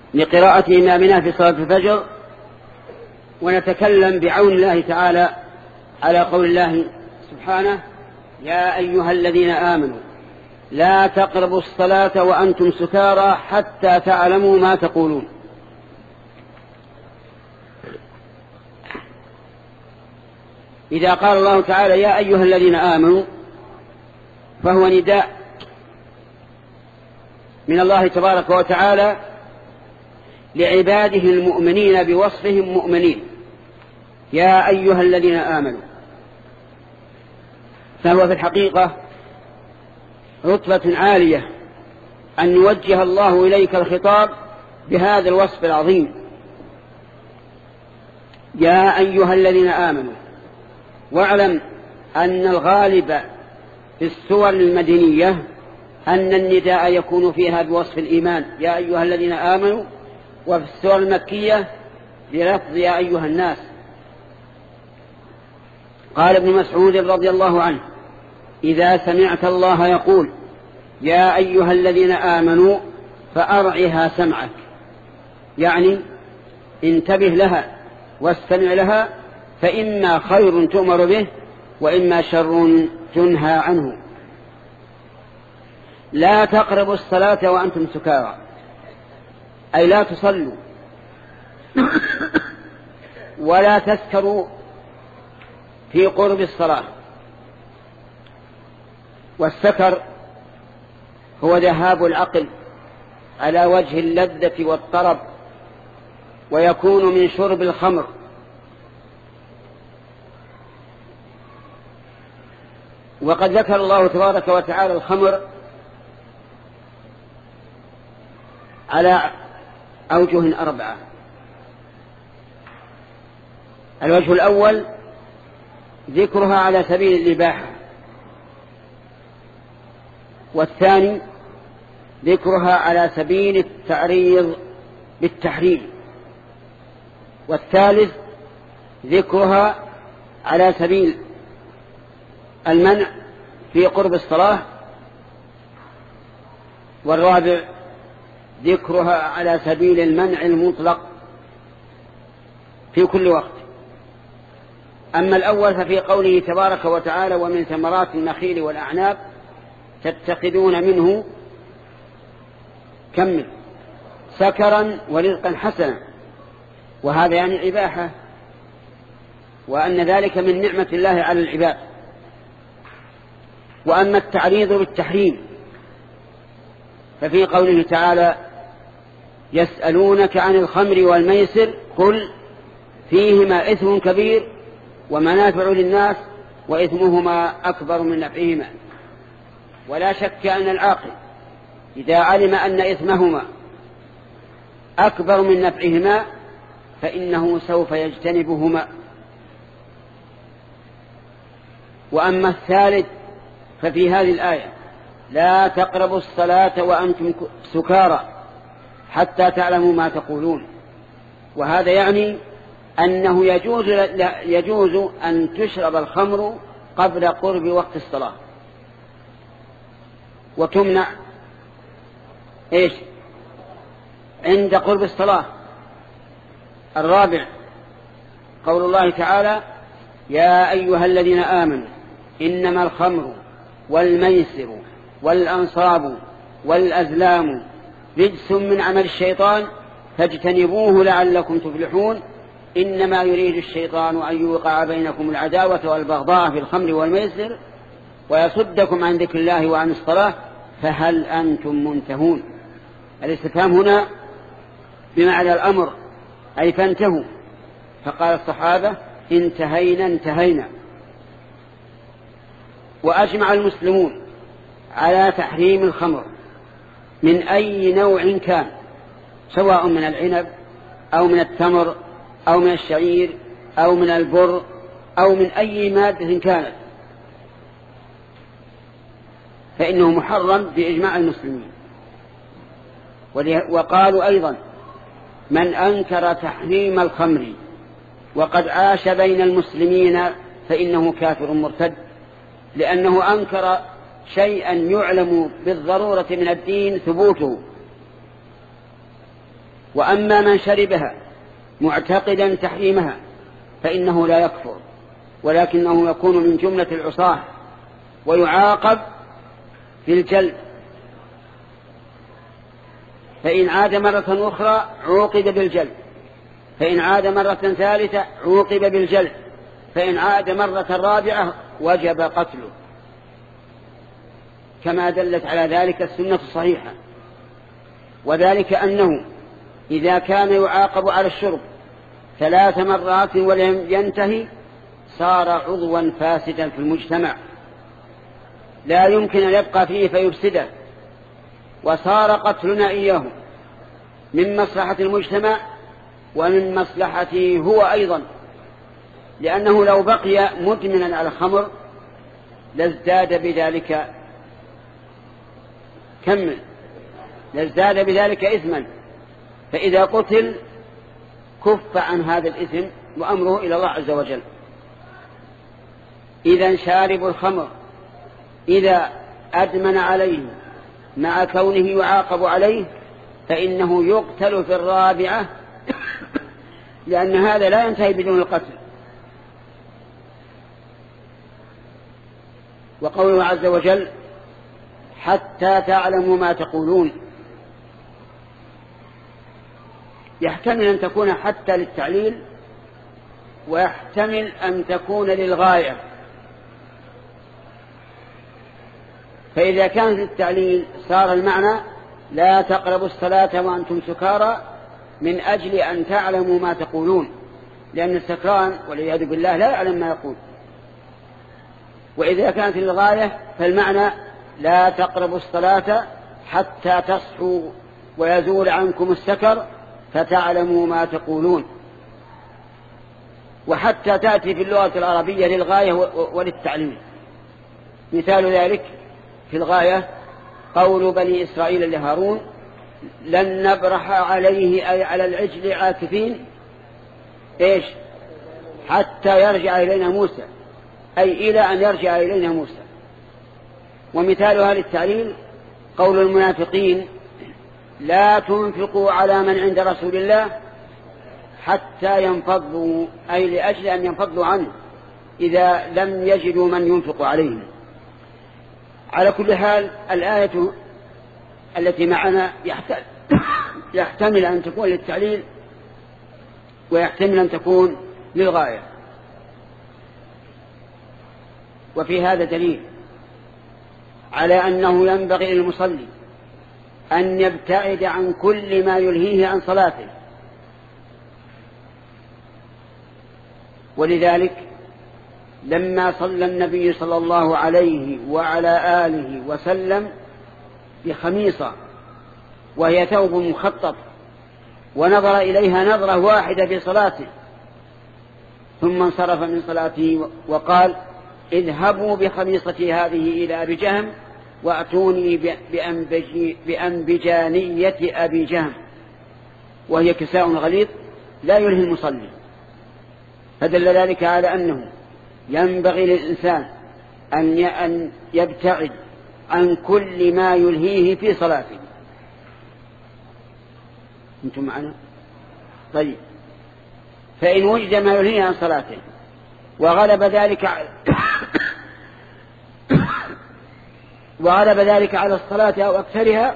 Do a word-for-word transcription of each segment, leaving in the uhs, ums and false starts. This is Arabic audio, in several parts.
لقراءة إمامنا في صلاة الفجر، ونتكلم بعون الله تعالى على قول الله سبحانه: يا أيها الذين آمنوا لا تقربوا الصلاة وأنتم سكارى حتى تعلموا ما تقولون. إذا قال الله تعالى يا أيها الذين آمنوا فهو نداء من الله تبارك وتعالى لعباده المؤمنين بوصفهم مؤمنين، يا أيها الذين آمنوا. فهو في الحقيقة رتبة عالية أن يوجه الله إليك الخطاب بهذا الوصف العظيم، يا أيها الذين آمنوا. واعلم أن الغالب في السور المدنية أن النداء يكون فيها بوصف الإيمان، يا أيها الذين آمنوا، وفي السور المكية بلفظ يا أيها الناس. قال ابن مسعود رضي الله عنه: إذا سمعت الله يقول يا أيها الذين آمنوا فأرعها سمعك، يعني انتبه لها واستمع لها، فإما خير تؤمر به وإما شر تنهى عنه. لا تقربوا الصلاة وأنتم سكارى، أي لا تصلوا ولا تسكروا في قرب الصلاة. والسكر هو ذهاب العقل على وجه اللذة والطرب، ويكون من شرب الخمر. وقد ذكر الله تبارك وتعالى الخمر على أوجه أربعة. الوجه الأول ذكرها على سبيل الإباحة، والثاني ذكرها على سبيل التعريض بالتحريم، والثالث ذكرها على سبيل المنع في قرب الصلاة، والرابع ذكرها على سبيل المنع المطلق في كل وقت. أما الأول ففي قوله تبارك وتعالى: ومن ثمرات النخيل والأعناب تتخذون منه كمل سكرا ورزقا حسنا، وهذا يعني الإباحة، وأن ذلك من نعمة الله على العباد. وأما التعريض بالتحريم ففي قوله تعالى: يسألونك عن الخمر والميسر قل فيهما إثم كبير ومنافع للناس وإثمهما أكبر من نفعهما. ولا شك أن العاقل إذا علم أن إثمهما أكبر من نفعهما فإنه سوف يجتنبهما. وأما الثالث ففي هذه الآية: لا تقربوا الصلاة وأنتم سكارى حتى تعلموا ما تقولون. وهذا يعني أنه يجوز, يجوز أن تشرب الخمر قبل قرب وقت الصلاة، وتمنع إيش عند قرب الصلاة. الرابع قول الله تعالى: يا أيها الذين آمنوا إنما الخمر والميسر والأنصاب والأزلام رجس من عمل الشيطان فاجتنبوه لعلكم تفلحون إنما يريد الشيطان أن يوقع بينكم العداوة والبغضاء في الخمر والميسر ويصدكم عن ذكر الله وعن الصلاة فهل أنتم منتهون. الاستفهام هنا بمعنى الأمر، أي فانتهوا. فقال الصحابة: انتهينا انتهينا. وأجمع المسلمون على تحريم الخمر من أي نوع كان، سواء من العنب أو من التمر أو من الشعير أو من البر أو من أي مادة كانت، فإنه محرم بإجماع المسلمين. وقالوا أيضا: من أنكر تحريم الخمر وقد عاش بين المسلمين فإنه كافر مرتد، لأنه أنكر شيئا يعلم بالضرورة من الدين ثبوته. وأما من شربها معتقدا تحريمها فإنه لا يكفر، ولكنه يكون من جملة العصاة ويعاقب في الجلد، فإن عاد مرة أخرى عوقب بالجلد، فإن عاد مرة ثالثة عوقب بالجلد، فإن عاد مرة رابعة وجب قتله، كما دلت على ذلك السنة الصحيحة. وذلك أنه إذا كان يعاقب على الشرب ثلاث مرات ولم ينتهي صار عضوا فاسدا في المجتمع لا يمكن أن يبقى فيه فيفسده، وصار قتلنا إياه من مصلحة المجتمع ومن مصلحته هو أيضا، لأنه لو بقي مدمنا على الخمر لازداد بذلك كمل لازداد بذلك إثما، فإذا قتل كف عن هذا الإثم وأمره إلى الله عز وجل. إذا شارب الخمر إذا أدمن عليه مع كونه يعاقب عليه فإنه يقتل في الرابعة لأن هذا لا ينتهي بدون القتل. وقوله عز وجل حتى تعلموا ما تقولون، يحتمل أن تكون حتى للتعليل ويحتمل أن تكون للغاية، فإذا كانت للتعليل صار المعنى لا تقربوا الصلاة وأنتم سكارى من أجل أن تعلموا ما تقولون، لأن السكران والعياذ بالله لا يعلم ما يقول. وإذا كانت للغاية فالمعنى لا تقربوا الصلاة حتى تصحوا ويزول عنكم السكر فتعلموا ما تقولون. وحتى تأتي في اللغة العربية للغاية وللتعليم. مثال ذلك في الغاية قول بني إسرائيل لهارون لن نبرح عليه أي على العجل عاكفين إيش حتى يرجع إلينا موسى، أي إلى أن يرجع إلينا موسى. ومثالها للتعليل قول المنافقين لا تنفقوا على من عند رسول الله حتى ينفضوا، أي لأجل أن ينفضوا عنه إذا لم يجدوا من ينفق عليهم. على كل حال الآية التي معنا يحتمل أن تكون للتعليل ويحتمل أن تكون للغاية. وفي هذا دليل على أنه ينبغي للمصلي أن يبتعد عن كل ما يلهيه عن صلاته، ولذلك لما صلى النبي صلى الله عليه وعلى آله وسلم بخميصة وهي ثوب مخطط ونظر إليها نظرة واحدة في صلاته ثم انصرف من صلاته وقال اذهبوا بخميصتي هذه إلى أبي جهم وأتوني بأنبجانية أبي جهم، وهي كساء غليظ لا يلهي المصلي. فدل ذلك على أنه ينبغي للإنسان أن يبتعد عن كل ما يلهيه في صلاته. أنتم معنا؟ طيب، فإن وجد ما يلهيه عن صلاته وغلب ذلك وغلب ذلك على الصلاة أو أكثرها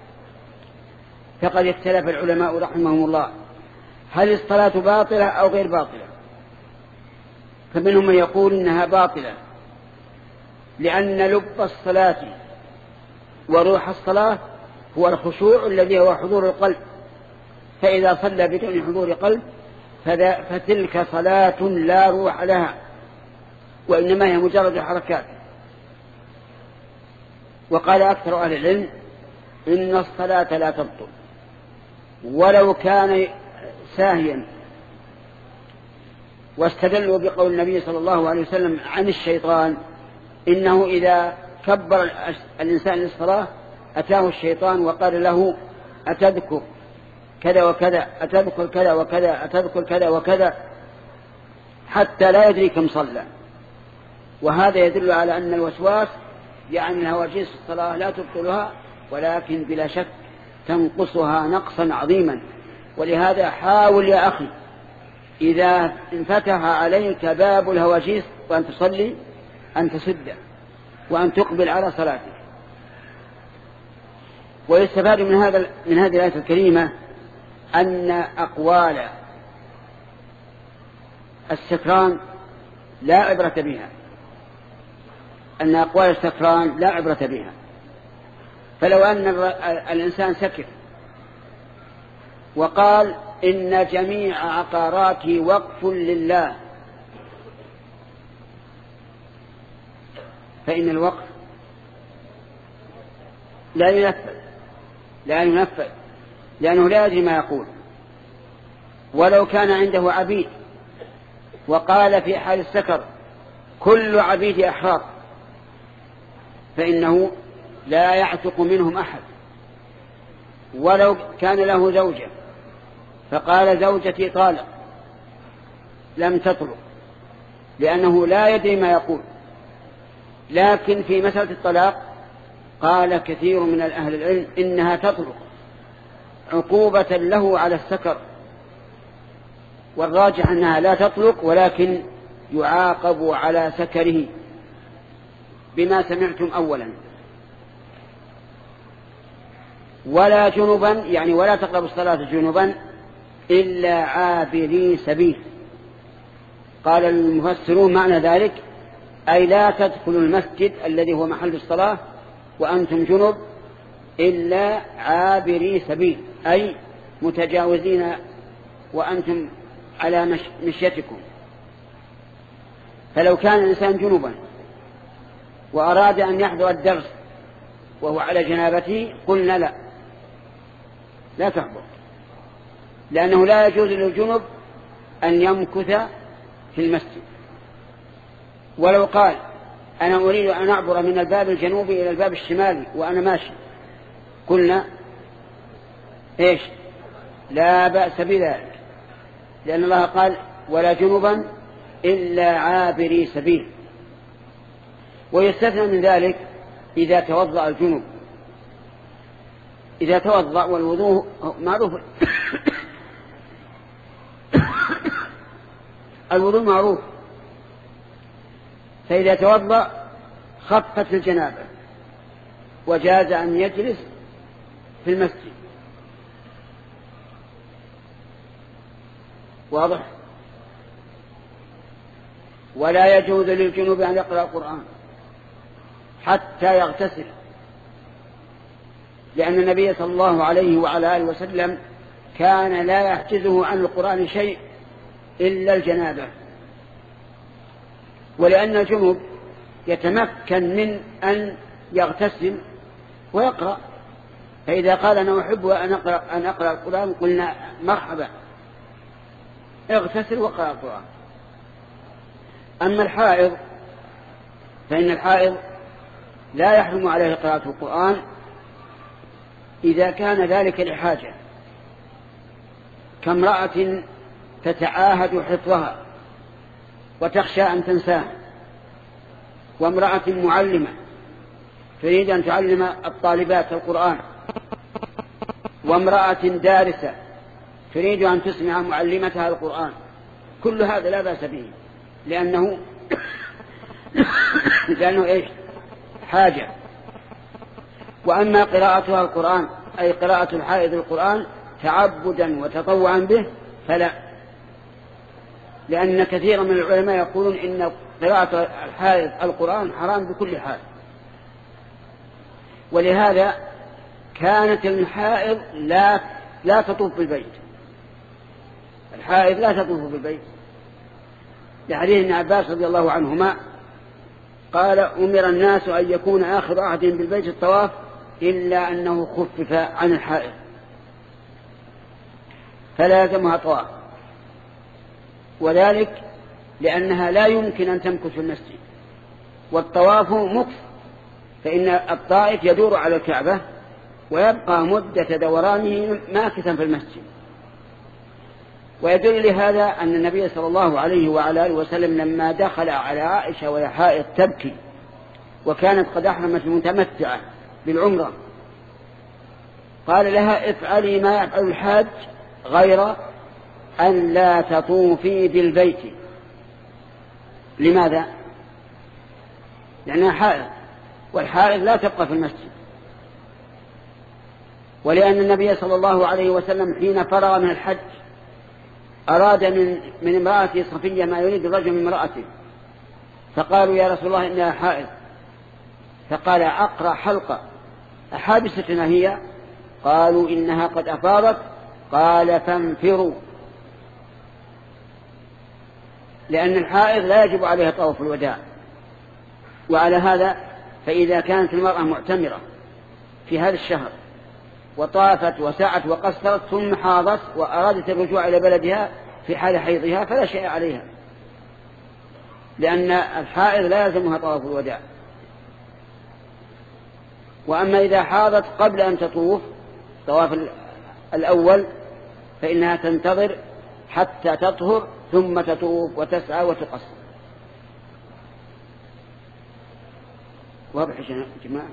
فقد اختلف العلماء رحمهم الله هل الصلاة باطلة أو غير باطلة. فمنهم من يقول إنها باطلة لأن لب الصلاة وروح الصلاة هو الخشوع الذي هو حضور القلب، فإذا صلى بدون حضور قلب فتلك صلاة لا روح لها وإنما هي مجرد حركات. وقال أكثر أهل العلم إن الصلاة لا تبطل ولو كان ساهيا، واستدلوا بقول النبي صلى الله عليه وسلم عن الشيطان إنه إذا كبر الإنسان للصلاة أتاه الشيطان وقال له أتذكر كذا وكذا، أتذكر كذا وكذا، أتذكر كذا وكذا، حتى لا يدري كم صلى. وهذا يدل على أن الوسواس يعني هواجيس الصلاة لا تبطلها ولكن بلا شك تنقصها نقصا عظيما، ولهذا حاول يا أخي إذا انفتح عليك باب الهواجيس وأن تصلي أن تسد وأن تقبل على صلاتك. ويستفاد من هذا من هذه الآية الكريمة أن أقوال السكران لا عبرة بها، أن أقوال السكران لا عبرة بها. فلو أن الإنسان سكر وقال إن جميع عقاراتي وقف لله، فإن الوقف لا ينفذ لا ينفذ لأنه لا يدري ما يقول. ولو كان عنده عبيد وقال في حال السكر كل عبيد أحرار، فإنه لا يعتق منهم أحد. ولو كان له زوجة فقال زوجتي طالق، لم تطلق، لأنه لا يدري ما يقول. لكن في مسألة الطلاق قال كثير من أهل العلم إنها تطلق عقوبة له على السكر، والراجح أنها لا تطلق ولكن يعاقب على سكره بما سمعتم أولا. ولا جنبا يعني ولا تقربوا الصلاة جنبا إلا عابري سبيل. قال المفسرون معنى ذلك أي لا تدخلوا المسجد الذي هو محل الصلاة وأنتم جنب إلا عابري سبيل، أي متجاوزين وأنتم على مشيتكم. فلو كان الإنسان جنبا وأراد أن يحضر الدرس وهو على جنابته قلنا لا لا تحضر، لأنه لا يجوز للجنب أن يمكث في المسجد. ولو قال أنا أريد أن أعبر من الباب الجنوبي إلى الباب الشمالي وأنا ماشي قلنا إيش لا بأس بذلك، لأن الله قال ولا جنبا إلا عابري سبيل. ويستثنى من ذلك إذا توضأ الجنب، إذا توضأ والوضوء معروف الوضوء معروف، فإذا توضأ خفت الجنابة وجاز أن يجلس في المسجد. واضح؟ ولا يجوز للجنوب أن يقرأ القرآن حتى يغتسل، لأن النبي صلى الله عليه وعلى آله وسلم كان لا يحجزه عن القرآن شيء إلا الجنابة. ولأن الجنوب يتمكن من أن يغتسل ويقرأ، فإذا قال أنا أحب أن أقرأ, أن أقرأ القرآن قلنا مرحبا اغتسل وقرأ القرآن. أما الحائض فإن الحائض لا يحرم عليه قراءة القرآن إذا كان ذلك لحاجة، كامرأة تتعاهد حفظها وتخشى أن تنساه، وامرأة معلمة تريد أن تعلم الطالبات القرآن، وامرأة دارسة تريد أن تسمع معلمتها القرآن. كل هذا لا بأس به، لأنه لأنه إيش حاجة. وأما قراءتها القرآن أي قراءة الحائض القرآن تعبدا وتطوعا به فلا، لأن كثيرا من العلماء يقولون إن قراءة الحائض القرآن حرام بكل حال. ولهذا كانت الحائض لا لا تطوف بالبيت، الحائض لا تطوف بالبيت، لحديث ابن عباس رضي الله عنهما قال أمر الناس أن يكون آخر عهد بالبيت الطواف إلا أنه خفف عن الحائض فلا يلزمها طواف، وذلك لأنها لا يمكن أن تمكث في المسجد، والطواف مكث، فإن الطائف يدور على الكعبة ويبقى مدة دورانه ماكثا في المسجد. ويدل لهذا أن النبي صلى الله عليه وعلى آله وسلم لما دخل على عائشة وهي حائض تبكي وكانت قد أحرمت متمتعة بالعمرة قال لها افعلي ما يفعل الحاج غير أن لا تطوفي بالبيت. لماذا؟ لأنها حائض، والحائض لا تبقى في المسجد. ولأن النبي صلى الله عليه وسلم حين فرغ من الحج أراد من, من امرأته صفية ما يريد الرجل من امرأته، فقالوا يا رسول الله إنها حائض، فقال أقرأ حلقة أحابستنا هي؟ قالوا إنها قد أفاضت. قال فانفروا، لأن الحائض لا يجب عليها طواف الوداع. وعلى هذا فإذا كانت المرأة معتمرة في هذا الشهر وطافت وسعت وقصرت ثم حاضت وأرادت الرجوع إلى بلدها في حال حيضها فلا شيء عليها، لأن الحائض لا يلزمها طواف الوداع. وأما إذا حاضت قبل أن تطوف طواف الأول فإنها تنتظر حتى تطهر ثم تطوف وتسعى وتقصر. واضح يا جماعة؟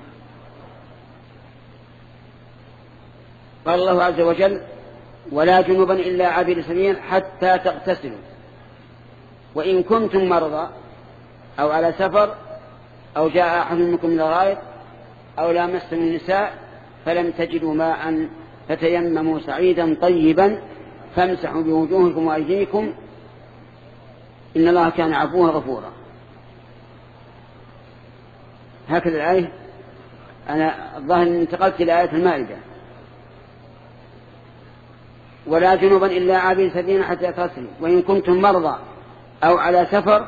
قال الله عز وجل ولا جنبا إلا عابر سبيل حتى تغتسلوا وإن كنتم مرضى أو على سفر أو جاء أحد منكم من الغائط أو لامستم النساء فلم تجدوا ماء فتيمموا سعيدا طيبا فامسحوا بوجوهكم وأيديكم إن الله كان عفوا غفورا. هكذا الآية. أنا الظاهر أن انتقلت إلى آية المائدة. ولا جنوبا إلا عابر سبيل حتى تغتسلوا وإن كنتم مرضى أو على سفر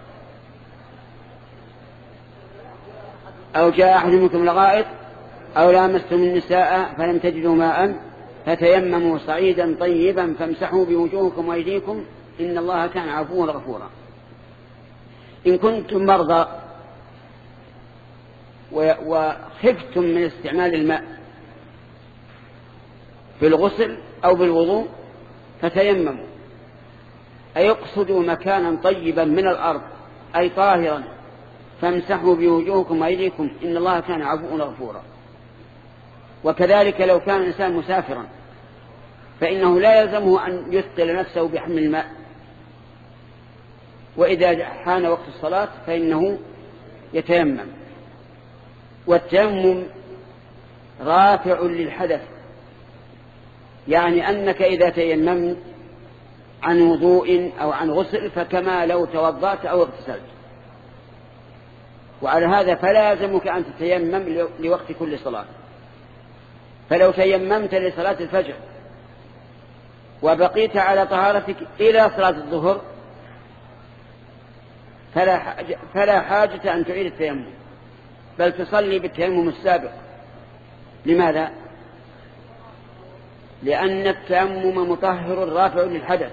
أو جاء أحد منكم من الغائط أو لامستم النساء فلم تجدوا ماء فتيمموا صعيدا طيبا فامسحوا بوجوهكم وأيديكم إن الله كان عفوا غفورا. إن كنتم مرضى وخفتم من استعمال الماء في الغسل أو بالوضوء فتيمموا، أي اقصدوا مكانا طيبا من الأرض أي طاهرا فامسحوا بوجوهكم وأيديكم إن الله كان عفوا غفورا. وكذلك لو كان الإنسان مسافرا فإنه لا يلزمه أن يثقل نفسه بحمل الماء، وإذا حان وقت الصلاة فإنه يتيمم. والتيمم رافع للحدث، يعني أنك إذا تيممت عن وضوء أو عن غسل فكما لو توضأت أو اغتسلت. وعلى هذا فلا يلزمك أن تتيمم لوقت كل صلاة. فلو تيممت لصلاة الفجر وبقيت على طهارتك إلى صلاة الظهر فلا حاجة, فلا حاجة أن تعيد التيمم، بل تصلي بالتيمم السابق. لماذا؟ لأن التيمم مطهر رافع للحدث.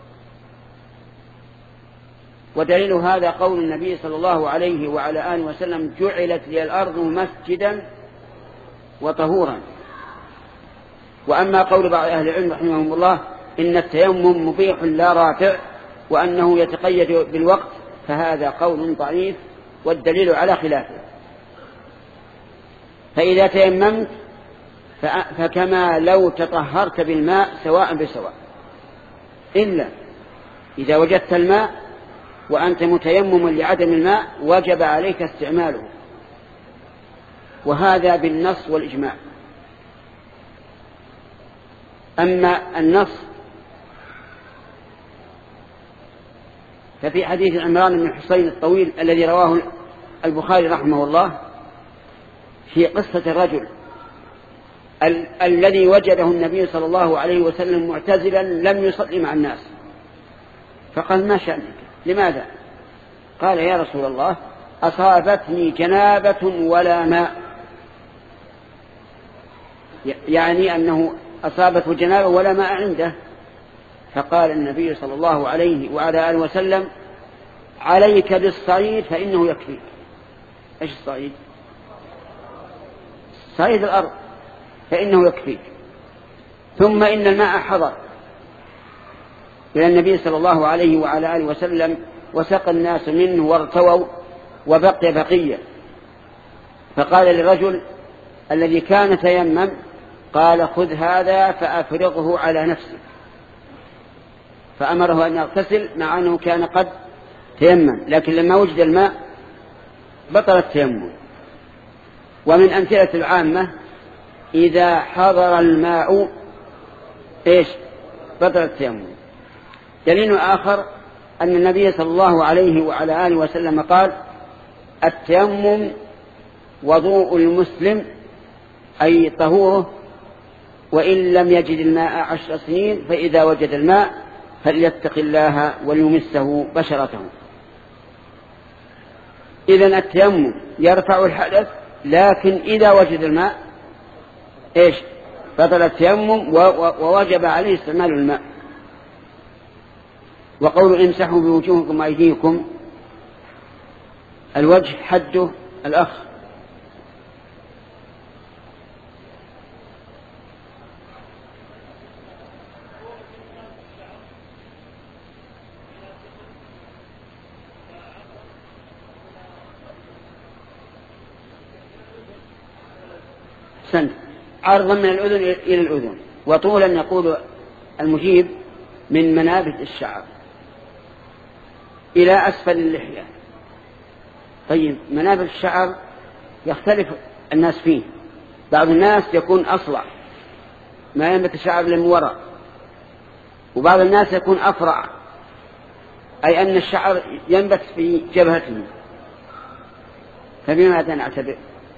ودليل هذا قول النبي صلى الله عليه وعلى آله وسلم جعلت لي الأرض مسجدا وطهورا. وأما قول بعض أهل العلم رحمهم الله إن التيمم مبيح لا رافع وأنه يتقيد بالوقت فهذا قول ضعيف والدليل على خلافه. فإذا تيممت فكما لو تطهرت بالماء سواء بسواء، إلا إذا وجدت الماء وأنت متيمم لعدم الماء وجب عليك استعماله، وهذا بالنص والإجماع. أما النص ففي حديث عمران بن حسين الطويل الذي رواه البخاري رحمه الله في قصة الرجل ال- الذي وجده النبي صلى الله عليه وسلم معتزلا لم يصلي مع الناس، فقال ما شأنك؟ لماذا؟ قال يا رسول الله أصابتني جنابة ولا ماء، يعني أنه أصابته جنابة ولا ماء عنده. فقال النبي صلى الله عليه وعلى آله وسلم عليك بالصعيد فإنه يكفيك. إيش الصعيد؟ صعيد الأرض فإنه يكفيك. ثم إن الماء حضر إلى النبي صلى الله عليه وعلى آله وسلم وسقى الناس منه وارتووا وبقي بقية. فقال للرجل الذي كان تيمم قال خذ هذا فأفرغه على نفسك، فأمره أن يغتسل مع أنه كان قد تيمم، لكن لما وجد الماء بطل التيمم. ومن أمثلة العامة إذا حضر الماء إيش بطل التيمم. دليل آخر أن النبي صلى الله عليه وعلى آله وسلم قال التيمم وضوء المسلم أي طهوره، وإن لم يجد الماء عشر سنين فإذا وجد الماء فليتق الله وليمسه بشرته. إذن التيمم يرفع الحدث، لكن إذا وجد الماء إيش بطل التيمم ووجب عليه استعمال الماء. وقول امسحوا بوجوهكم وأيديكم، الوجه حده الأخ. سنة عرضا من الأذن إلى الأذن، وطولا يقول المجيب من منابت الشعر إلى أسفل اللحية. طيب منابت الشعر يختلف الناس فيه، بعض الناس يكون أصلع ما ينبت الشعر من وراء، وبعض الناس يكون أفرع أي أن الشعر ينبت في جبهته، فبماذا نعتبر؟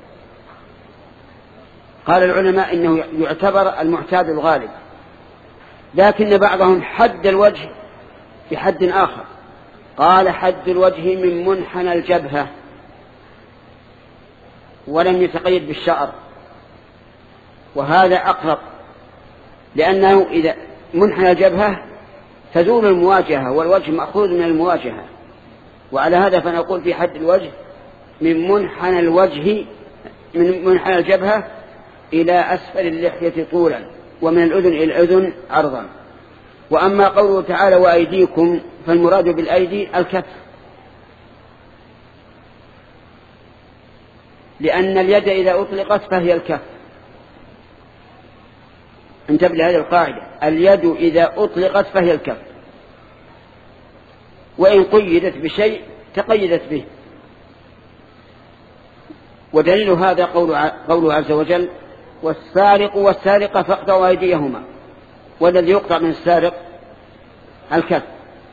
قال العلماء إنه يعتبر المعتاد الغالب، لكن بعضهم حد الوجه بحد آخر، قال حد الوجه من منحنى الجبهة، ولم يتقيد بالشعر، وهذا أقرب، لأنه إذا منحنى الجبهة تزول المواجهة، والوجه مأخوذ من المواجهة، وعلى هذا فنقول في حد الوجه من منحنى الوجه من منحنى الجبهة إلى أسفل اللحية طولا، ومن الأذن إلى الأذن عرضا. وأما قوله تعالى وأيديكم فالمراد بالأيدي الكف، لأن اليد إذا أطلقت فهي الكف. انتبه لهذه القاعدة، اليد إذا أطلقت فهي الكف، وإن قيدت بشيء تقيدت به. ودليل هذا قوله عز وجل والسارق والسارقة فاقطعوا أيديهما، والذي يقطع من السارق الكف،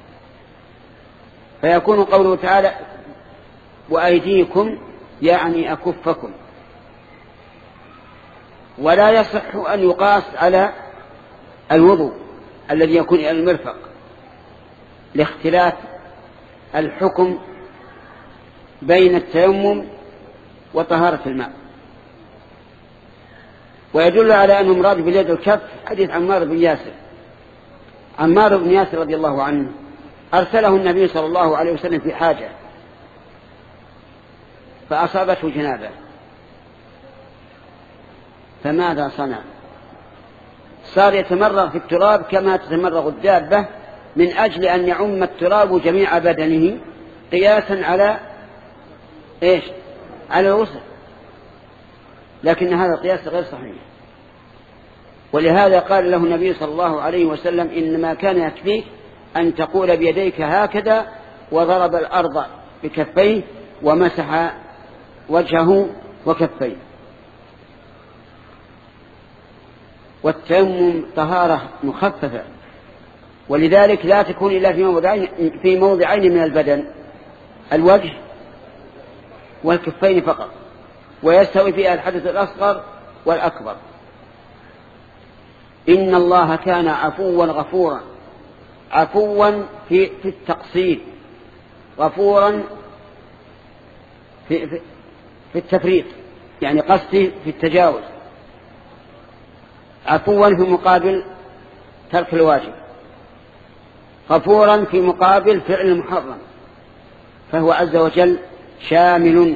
فيكون قوله تعالى وأيديكم يعني أكفكم. ولا يصح أن يقاس على الوضوء الذي يكون إلى المرفق لاختلاف الحكم بين التيمم وطهارة الماء. ويدل على أنه مراد باليد الكف حديث عمار بن ياسر. عمار بن ياسر رضي الله عنه أرسله النبي صلى الله عليه وسلم في حاجة فأصابته جنابة، فماذا صنع؟ صار يتمرغ في التراب كما تتمرغ الدابة من أجل أن يعم التراب جميع بدنه قياسا على إيش؟ على الغسل، لكن هذا القياس غير صحيح. ولهذا قال له النبي صلى الله عليه وسلم إنما كان يكفيك أن تقول بيديك هكذا، وضرب الأرض بكفيه ومسح وجهه وكفيه. والتيمم طهارة مخففة، ولذلك لا تكون إلا في موضعين, في موضعين من البدن، الوجه والكفين فقط، ويستوي فيها الحدث الأصغر والأكبر. إن الله كان عفوا غفورا، عفوا في, في التقصير، غفورا في, في, في التفريط، يعني قصدي في التجاوز. عفوا في مقابل ترك الواجب، غفورا في مقابل فعل المحرم، فهو عز وجل شامل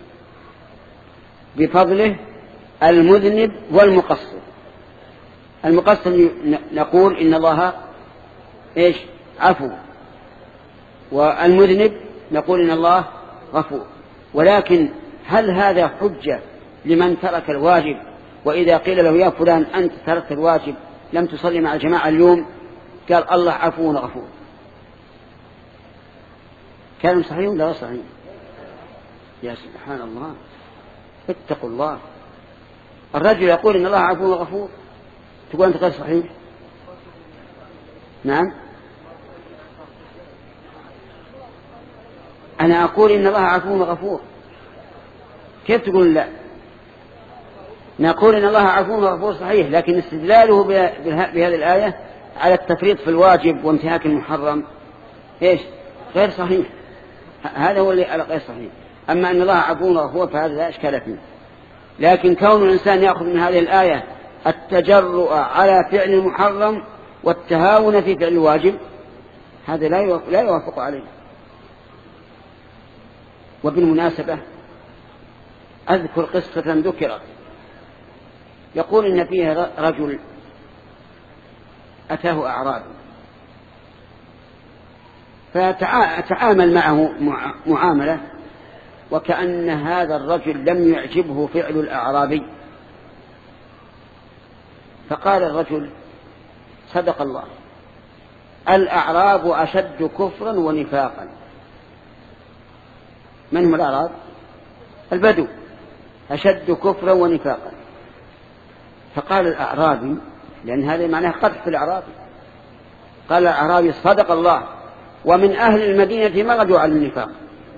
بفضله المذنب والمقصر. المقصر نقول إن الله إيش؟ عفو، والمذنب نقول إن الله غفور. ولكن هل هذا حجة لمن ترك الواجب وإذا قيل له يا فلان أنت تركت الواجب لم تصلي مع الجماعة اليوم، قال الله عفو غفور. كلام صحيح ولا صحيح؟ يا سبحان الله، اتقوا الله. الرجل يقول إن الله عفو غفور، تقول أنت غير صحيح. نعم، أنا أقول إن الله عفو غفور، كيف تقول لا؟ نقول إن الله عفو غفور صحيح، لكن استدلاله بهذه الآية على التفريط في الواجب وانتهاك المحرم إيش؟ غير صحيح. هذا هو اللي غير صحيح. أما أن الله عفو غفور فهذا لا إشكال فيه. لكن كون الإنسان يأخذ من هذه الآية التجرؤ على فعل المحرم والتهاون في فعل الواجب، هذا لا يوافق عليه. وبالمناسبة أذكر قصة ذكرت، يقول إن فيها رجل أتاه أعرابي فتعامل معه معاملة وكأن هذا الرجل لم يعجبه فعل الأعرابي، فقال الرجل صدق الله، الأعراب أشد كفرا ونفاقا. من هم الأعراب؟ البدو، أشد كفرا ونفاقا. فقال الأعرابي، لأن هذا معناه قدح في الأعرابي، قال الأعرابي صدق الله، ومن أهل المدينة مردوا على النفاق.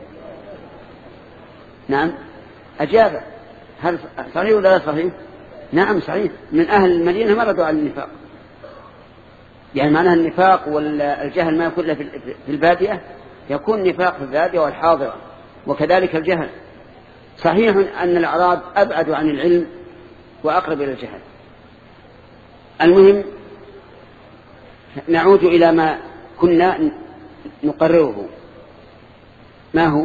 نعم، أجاب. هل صحيح ولا لا صحيح؟ نعم صحيح، من أهل المدينة مردوا على النفاق. يعني معناه النفاق والجهل ما يكون في البادية، يكون نفاق في البادية والحاضرة، وكذلك الجهل. صحيح أن الأعراب أبعد عن العلم وأقرب إلى الجهل. المهم نعود إلى ما كنا نقرره. ما هو؟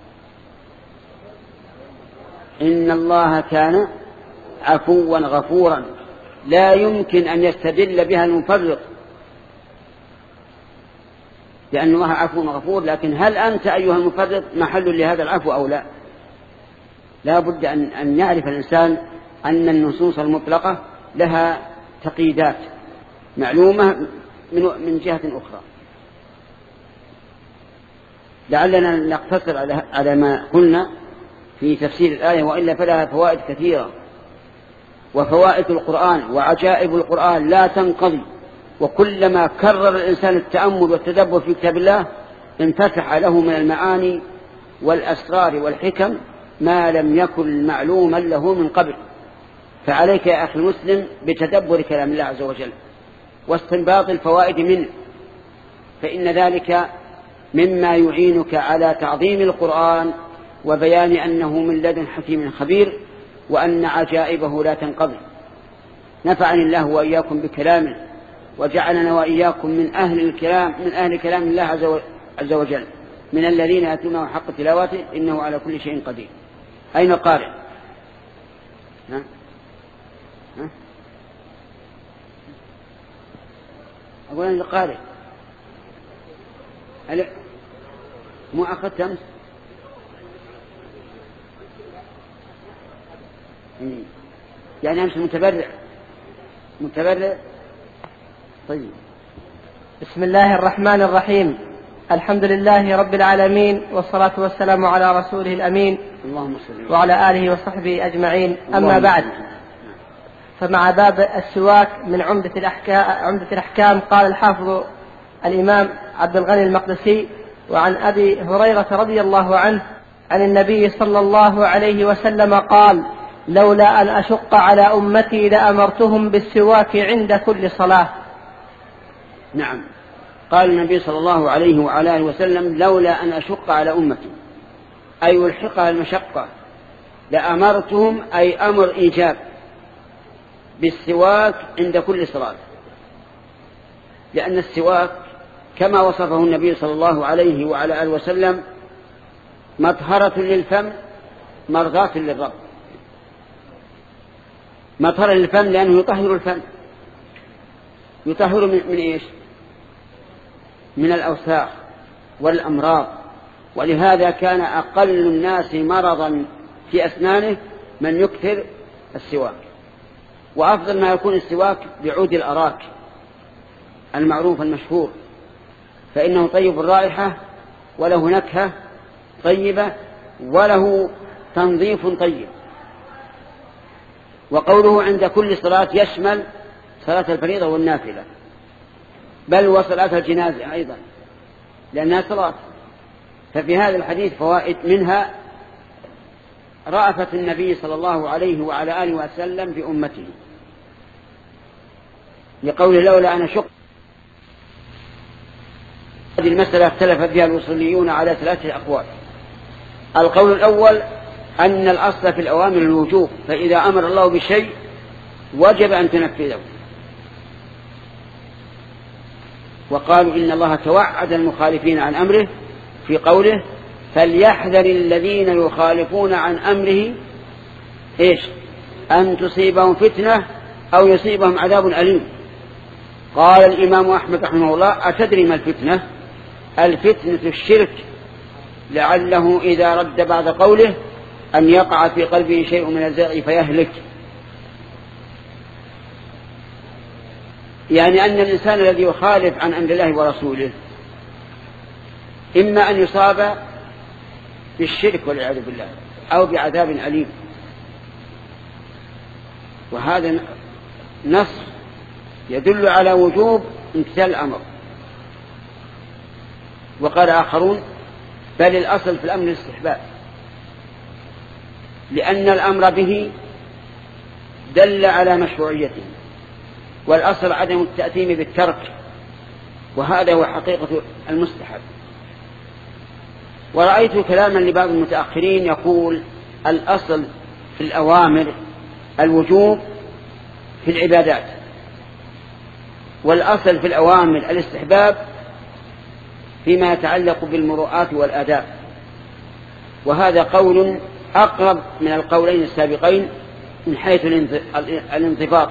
إن الله كان عفوا غفورا، لا يمكن أن يستدل بها المفرط، لأن الله عفو غفور. لكن هل أنت أيها المفرط محل لهذا العفو أو لا؟ لا بد أن يعرف الإنسان أن النصوص المطلقة لها تقييدات معلومة من جهة أخرى. لعلنا نقتصر على ما قلنا في تفسير الآية، وإلا فلها فوائد كثيرة. وفوائد القرآن وعجائب القرآن لا تنقضي، وكلما كرر الإنسان التأمل والتدبر في كتاب الله انفتح له من المعاني والأسرار والحكم ما لم يكن معلوما له من قبل. فعليك يا أخي المسلم بتدبر كلام الله عز وجل واستنباط الفوائد منه، فإن ذلك مما يعينك على تعظيم القرآن وبيان أنه من لدن حكيم خبير، وأن عجائبه لا تنقضي. نفعني الله وإياكم بكلامه، وجعلنا وإياكم من أهل الكلام من أهل كلام الله عز وجل، من الذين يأتونه حق تلاوته، إنه على كل شيء قدير. أين القارئ؟ ها؟ ها؟ أقول أين القارئ؟ هل مو أخذت أمس؟ يعني أمس متبرع متبرع. طيب. بسم الله الرحمن الرحيم. الحمد لله رب العالمين، والصلاة والسلام على رسوله الأمين وعلى آله وصحبه أجمعين. أما بعد، فمع باب السواك من عمدة الأحكام, عمدة الأحكام قال الحافظ الإمام عبد الغني المقدسي: وعن أبي هريرة رضي الله عنه عن النبي صلى الله عليه وسلم قال: لولا أن أشق على أمتي لأمرتهم بالسواك عند كل صلاة. نعم، قال النبي صلى الله عليه وعلى آله وسلم: لولا أن أشق على أمتي، أي يلحقها المشقة، لأمرتهم، أي أمر إيجاب، بالسواك عند كل صلاة. لأن السواك كما وصفه النبي صلى الله عليه وعلى آله وسلم مطهرة للفم مرضاة للرب. مطهرة للفم لأنه يطهر الفم، يطهر من, من إيش؟ من الأوساخ والأمراض. ولهذا كان أقل الناس مرضا في أسنانه من يكثر السواك. وأفضل ما يكون السواك بعود الأراك المعروف المشهور، فإنه طيب الرائحة وله نكهة طيبة وله تنظيف طيب. وقوله عند كل صلاة يشمل صلاة الفريضة والنافلة، بل وصلاة الجنازة أيضا لأنها صلاة. ففي هذا الحديث فوائد، منها رأفة النبي صلى الله عليه وعلى آله وسلم بأمته لقوله لولا أن أشق. هذه المسألة اختلف فيها الوصوليون على ثلاثة أقوال. القول الأول أن الأصل في الأوامر الوجوب، فإذا أمر الله بشيء وجب أن تنفذه. وقالوا إن الله توعد المخالفين عن أمره في قوله فليحذر الذين يخالفون عن أمره إيش أن تصيبهم فتنة أو يصيبهم عذاب أليم. قال الإمام أحمد رحمه الله أتدري ما الفتنة؟ الفتنة الشرك، لعله إذا رد بعد قوله أن يقع في قلبه شيء من الزرع فيهلك، يعني أن الإنسان الذي يخالف عن أمر الله ورسوله إما أن يصاب بالشرك والعياذ بالله أو بعذاب أليم. وهذا نص يدل على وجوب امتثال الأمر. وقال آخرون بل الأصل في الأمر الاستحباب، لأن الأمر به دل على مشروعيته، والأصل عدم التأثيم بالترك، وهذا هو حقيقة المستحب. ورأيت كلاما لبعض المتأخرين يقول الأصل في الأوامر الوجوب في العبادات، والأصل في الأوامر الاستحباب فيما يتعلق بالمروءات والآداب. وهذا قول أقرب من القولين السابقين من حيث الانضباط.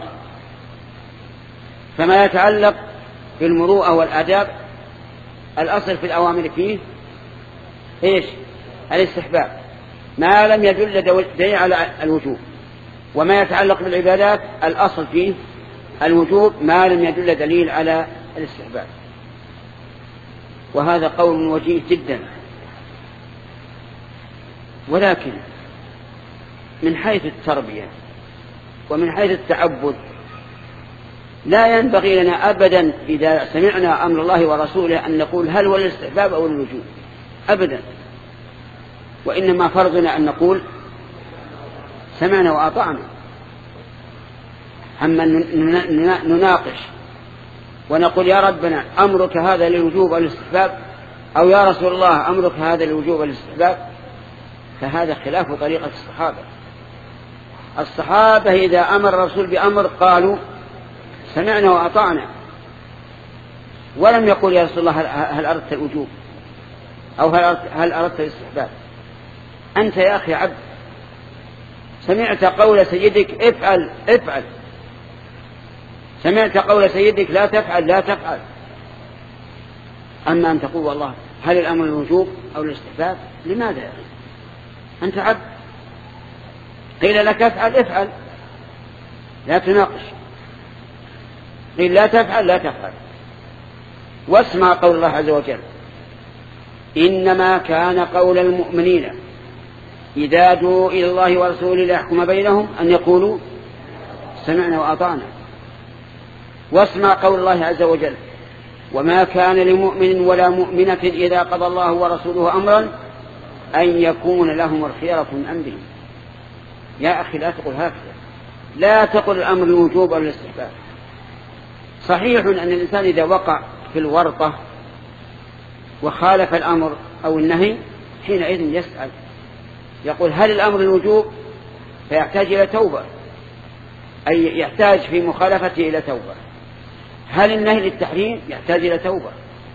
فما يتعلق بالمروءة والآداب الأصل في الأوامر فيه إيش الاستحباب ما لم يدل دليل على الوجوب، وما يتعلق بالعبادات الأصل فيه الوجوب ما لم يدل دليل على الاستحباب. وهذا قول وجيه جدا. ولكن من حيث التربية ومن حيث التعبد لا ينبغي لنا أبدا إذا سمعنا أمر الله ورسوله أن نقول هل هو الاستحباب أو الوجوب أبدا، وإنما فرضنا أن نقول سمعنا وأطعنا. أما نناقش ونقول يا ربنا أمرك هذا للوجوب والاستحباب، أو يا رسول الله أمرك هذا للوجوب والاستحباب، فهذا خلاف طريقة الصحابة. الصحابة إذا أمر الرسول بأمر قالوا سمعنا وأطعنا، ولم يقول يا رسول الله هل أردت الوجوب أو هل أردت الاستحباب. أنت يا أخي عبد سمعت قول سيدك افعل افعل، سمعت قول سيدك لا تفعل لا تفعل. أما أن تقول والله هل الأمر الوجوب أو الاستحباب، لماذا يا أخي؟ أنت عبد قيل لك افعل افعل لا تناقش، قيل لا تفعل لا تفعل. واسمع قول الله عز وجل إنما كان قول المؤمنين إذا دعوا إلى الله ورسوله ليحكم بينهم أن يقولوا سمعنا وأطعنا. واسمع قول الله عز وجل وما كان لمؤمن ولا مؤمنة إذا قضى الله ورسوله أمرا أن يكون لهم الخيرة من أمرهم. يا أخي لا تقل هكذا، لا تقل الأمر الوجوب أو الاستحباب. صحيح أن الإنسان إذا وقع في الورطة وخالف الأمر أو النهي حينئذ يسأل يقول هل الأمر الوجوب، فيحتاج إلى توبة، أي يحتاج في مخالفته إلى توبة. هل النهي للتحريم، يحتاج إلى توبة.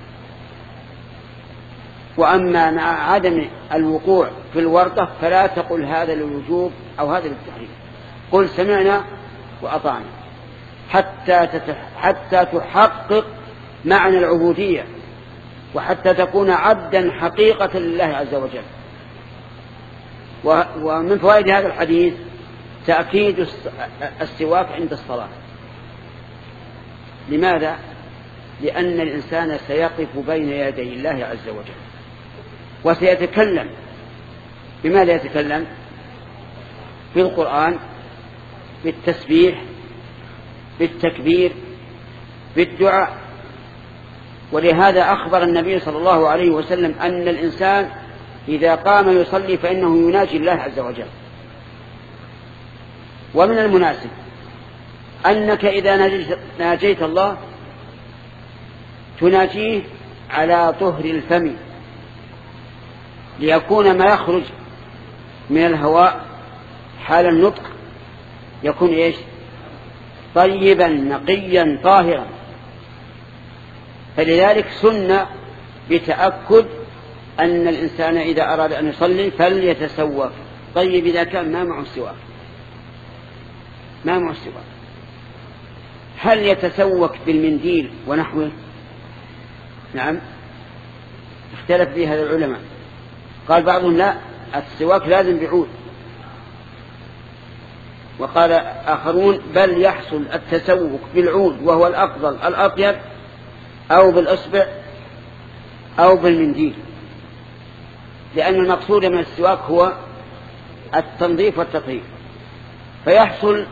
وأما مع عدم الوقوع في الورطة فلا تقل هذا للوجوب أو هذا للتحريم، قل سمعنا وأطعنا حتى حتى تحقق معنى العبودية، وحتى تكون عبدا حقيقة لله عز وجل. ومن فوائد هذا الحديث تأكيد السواك عند الصلاة. لماذا؟ لأن الإنسان سيقف بين يدي الله عز وجل وسيتكلم. بماذا يتكلم؟ بالقرآن، بالتسبيح، بالتكبير، بالدعاء. ولهذا أخبر النبي صلى الله عليه وسلم أن الإنسان إذا قام يصلي فإنه يناجي الله عز وجل. ومن المناسب أنك إذا ناجيت الله تناجيه على طهر الفم، ليكون ما يخرج من الهواء حال النطق يكون إيش؟ طيبا نقيا طاهرا. فلذلك سنة بتأكد أن الإنسان إذا أراد أن يصلي فليتسوك. طيب إذا كان ما معه السواك، ما معه السواك، هل يتسوك بالمنديل ونحوه؟ نعم، اختلف به هذا العلماء. قال بعضهم لا، السواك لازم بعود، وقال آخرون بل يحصل التسوك بالعود وهو الأفضل الأطيب، أو بالأصبع أو بالمنديل، لأن المقصود من السواك هو التنظيف والتطهير. فيحصل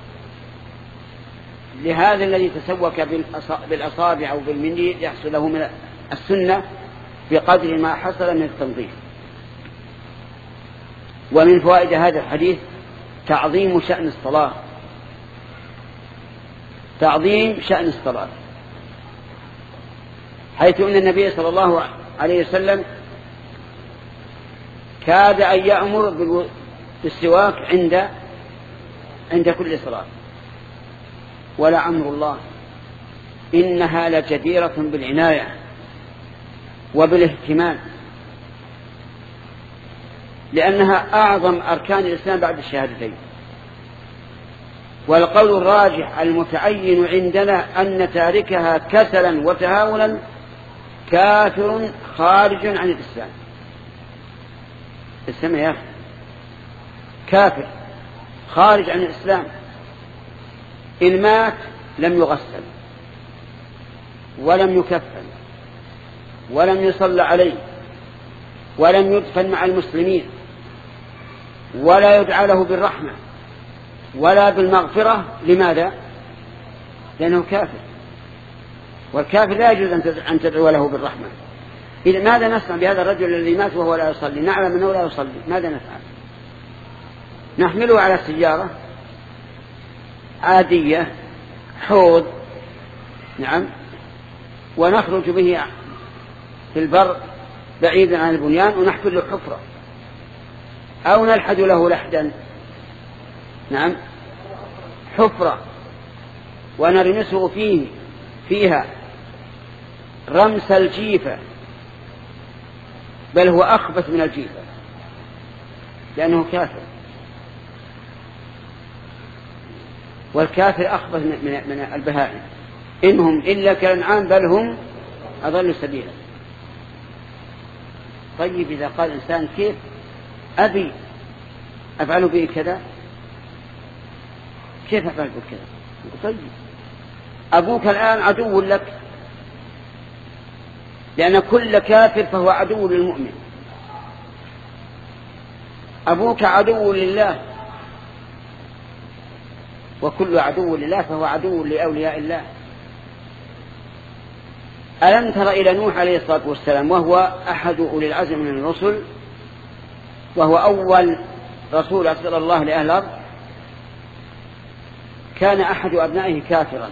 لهذا الذي تسوك بالأصابع أو بالمنديل يحصل له من السنة بقدر ما حصل من التنظيف. ومن فوائد هذا الحديث تعظيم شأن الصلاة، تعظيم شأن الصلاة، حيث أن النبي صلى الله عليه وسلم كاد أن يأمر بالسواك عند عند كل صلاة. ولا أمر الله إنها لجديرة بالعناية وبالاهتمام، لأنها أعظم أركان الإسلام بعد الشهادتين. والقول الراجح المتعين عندنا أن تاركها كسلا وتهاونا كافر خارج عن الإسلام. السمع يا أخي، كافر خارج عن الإسلام. إن مات لم يغسل ولم يكفن ولم يصلى عليه ولم يدفن مع المسلمين ولا يدعى له بالرحمة ولا بالمغفرة. لماذا؟ لأنه كافر، والكافر لا يجوز أن تدعو له بالرحمة. إذا ماذا نصنع بهذا الرجل الذي مات وهو لا يصلي؟ نعلم أنه لا يصلي، ماذا نفعل؟ نحمله على سيارة عادية حوض، نعم، ونخرج به في البر بعيدا عن البنيان ونحفر له حفرة، أو نلحد له لحدا، نعم، حفرة، ونرمسه فيه فيها رمس الجيفة، بل هو أخبث من الجيفة لأنه كافر، والكافر أخبث من البهائم، إنهم إلا كالأنعام بل هم أضل سبيلا. طيب إذا قال إنسان كيف أبي أفعل به كذا، كيف أفعل به كذا؟ طيب أبوك الآن عدو لك، لأن كل كافر فهو عدو للمؤمن. أبوك عدو لله، وكل عدو لله فهو عدو لأولياء الله. ألم تر إلى نوح عليه الصلاة والسلام وهو أحد أولي العزم من الرسل، وهو أول رسول أرسل الله لأهل الأرض، كان أحد أبنائه كافرا،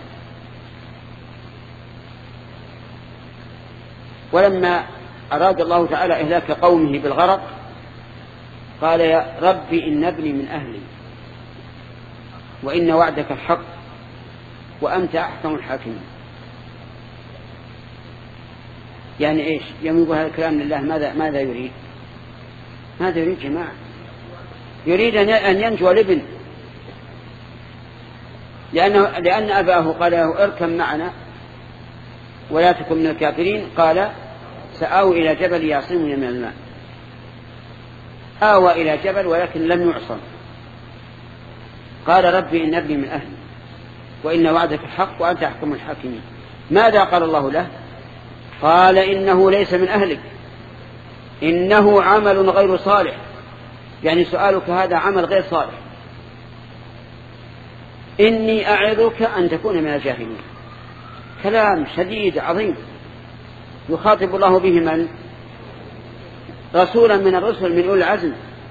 ولما أراد الله تعالى إهلاك قومه بالغرق قال يا ربي إن ابني من أهلي وإن وعدك الحق وأنت أحكم الحاكمين. يعني إيش؟ يوم يقول هذا الكلام لله ماذا ماذا يريد؟ ماذا يريد جماعة؟ يريد أن ينجو الابن، لأنه لأن أباه قال له اركب معنا ولا تكن من الكافرين، قال سآوي إلى جبل يعصمني من الماء. آوى إلى جبل ولكن لم يعصم، قال ربي إن ابني من أهلي وإن وعدك الحق وأنت أحكم الحاكمين. ماذا قال الله له؟ قال إنه ليس من أهلك إنه عمل غير صالح، يعني سؤالك هذا عمل غير صالح. إني أعظك أن تكون من الجاهلين. كلام شديد عظيم يخاطب الله به من؟ رسولا من الرسل من أولي العزم،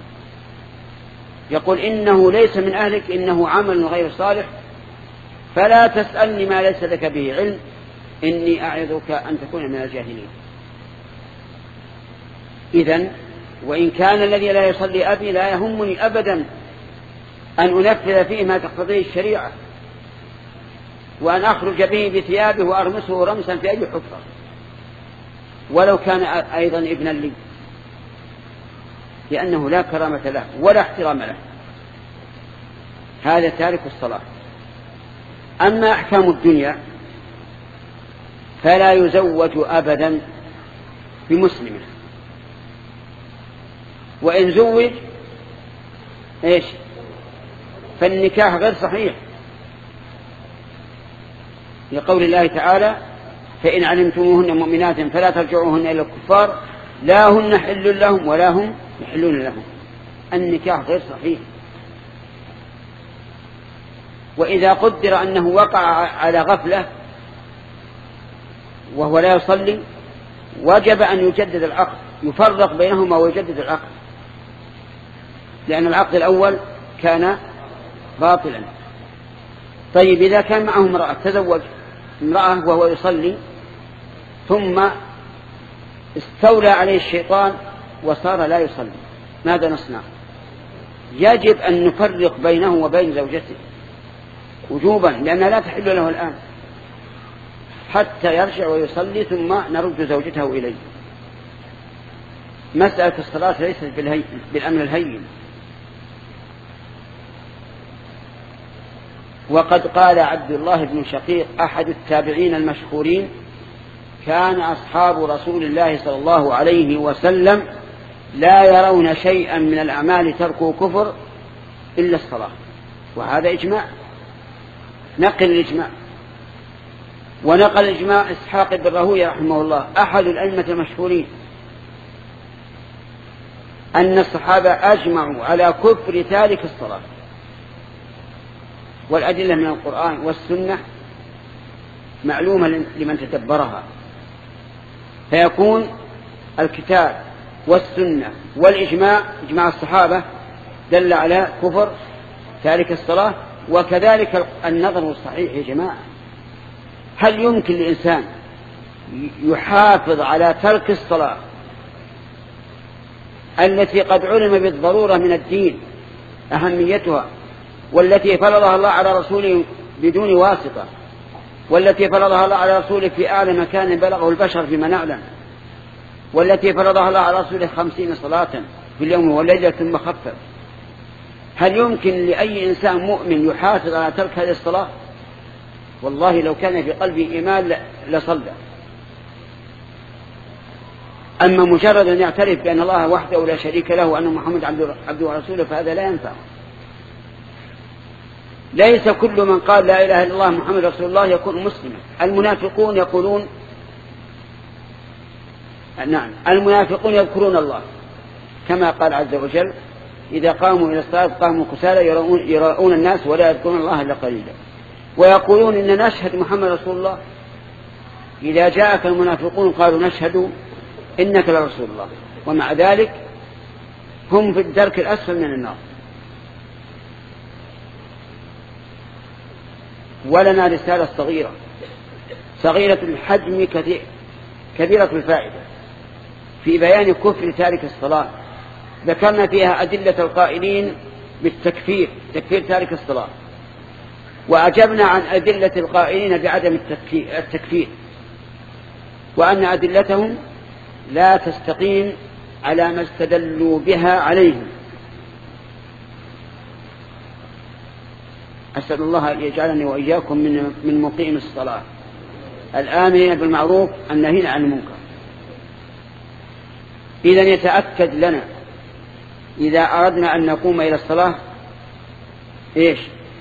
يقول إنه ليس من أهلك إنه عمل غير صالح فلا تسألني ما ليس لك به علم إني أعظك أن تكون من الجاهلين. إذن وإن كان الذي لا يصلي أبي لا يهمني أبدا أن أنفذ فيه ما تقتضيه الشريعة وأن أخرج به بثيابه وأرمسه رمسا في أي حفرة ولو كان أيضا ابنا لي، لأنه لا كرامة له ولا احترام له. هذا تارك الصلاة. أما أحكام الدنيا فلا يزوج أبدا بمسلمة، وإن زوج إيش فالنكاح غير صحيح، لقول الله تعالى فإن علمتموهن مؤمنات فلا ترجعوهن إلى الكفار لا هن حل لهم ولا هم يحلون لهم. النكاح غير صحيح. وإذا قدر أنه وقع على غفلة وهو لا يصلي وجب أن يجدد العقد، يفرق بينهما ويجدد العقد، لأن العقد الأول كان باطلا. طيب إذا كان معه امرأة تزوج امرأة وهو يصلي ثم استولى عليه الشيطان وصار لا يصلي، ماذا نصنع؟ يجب أن نفرق بينه وبين زوجته وجوبا، لأنها لا تحل له الآن حتى يرجع ويصلي ثم نرد زوجته إليه. مسألة الصلاة ليست بالأمر الهين. وقد قال عبد الله بن شقيق أحد التابعين المشهورين كان أصحاب رسول الله صلى الله عليه وسلم لا يرون شيئا من الأعمال تركوا كفر إلا الصلاة، وهذا إجماع. نقل الإجماع. ونقل الإجماع إسحاق بن راهويه رحمه الله أحد الأئمة المشهورين أن الصحابة أجمعوا على كفر تارك الصلاة، والأدلة من القرآن والسنة معلومة لمن تدبرها، فيكون الكتاب والسنة والإجماع إجماع الصحابة دل على كفر تارك الصلاة. وكذلك النظر الصحيح يا جماعة، هل يمكن لإنسان يحافظ على ترك الصلاة التي قد علم بالضرورة من الدين أهميتها، والتي فرضها الله على رسوله بدون واسطة، والتي فرضها الله على رسوله في أعلى مكان بلغه البشر فيما نعلم، والتي فرضها الله على رسوله خمسين صلاة في اليوم والليلة ثم خفف؟ هل يمكن لأي إنسان مؤمن يحافظ على ترك هذه الصلاة؟ والله لو كان في قلبه إيمان لصلى. أما مجرد أن يعترف بأن الله وحده لا شريك له وأن محمد عبده ورسوله فهذا لا ينفع. ليس كل من قال لا إله إلا الله محمد رسول الله يكون مسلما. المنافقون يقولون نعم المنافقون يذكرون الله كما قال عز وجل إذا قاموا إلى الصلاة قاموا كسالى يراؤون الناس ولا يذكرون الله إلا قليلا، ويقولون إن نشهد محمد رسول الله. إذا جاءك المنافقون قالوا نشهد إنك لرسول الله، ومع ذلك هم في الدرك الأسفل من النار. ولنا رسالة صغيرة صغيرة الحجم كثير كبيرة الفائدة في بيان كفر تارك الصلاة. ذكرنا فيها أدلة القائلين بالتكفير تكفير تارك الصلاة، وأجبنا عن أدلة القائلين بعدم التكفير، وأن أدلتهم لا تستقيم على ما استدلوا بها عليهم. أسأل الله أن يجعلني وإياكم من من مقيم الصلاة الآمرين بالمعروف الناهين عن المنكر. إذا يتأكد لنا إذا أردنا أن نقوم إلى الصلاة إيش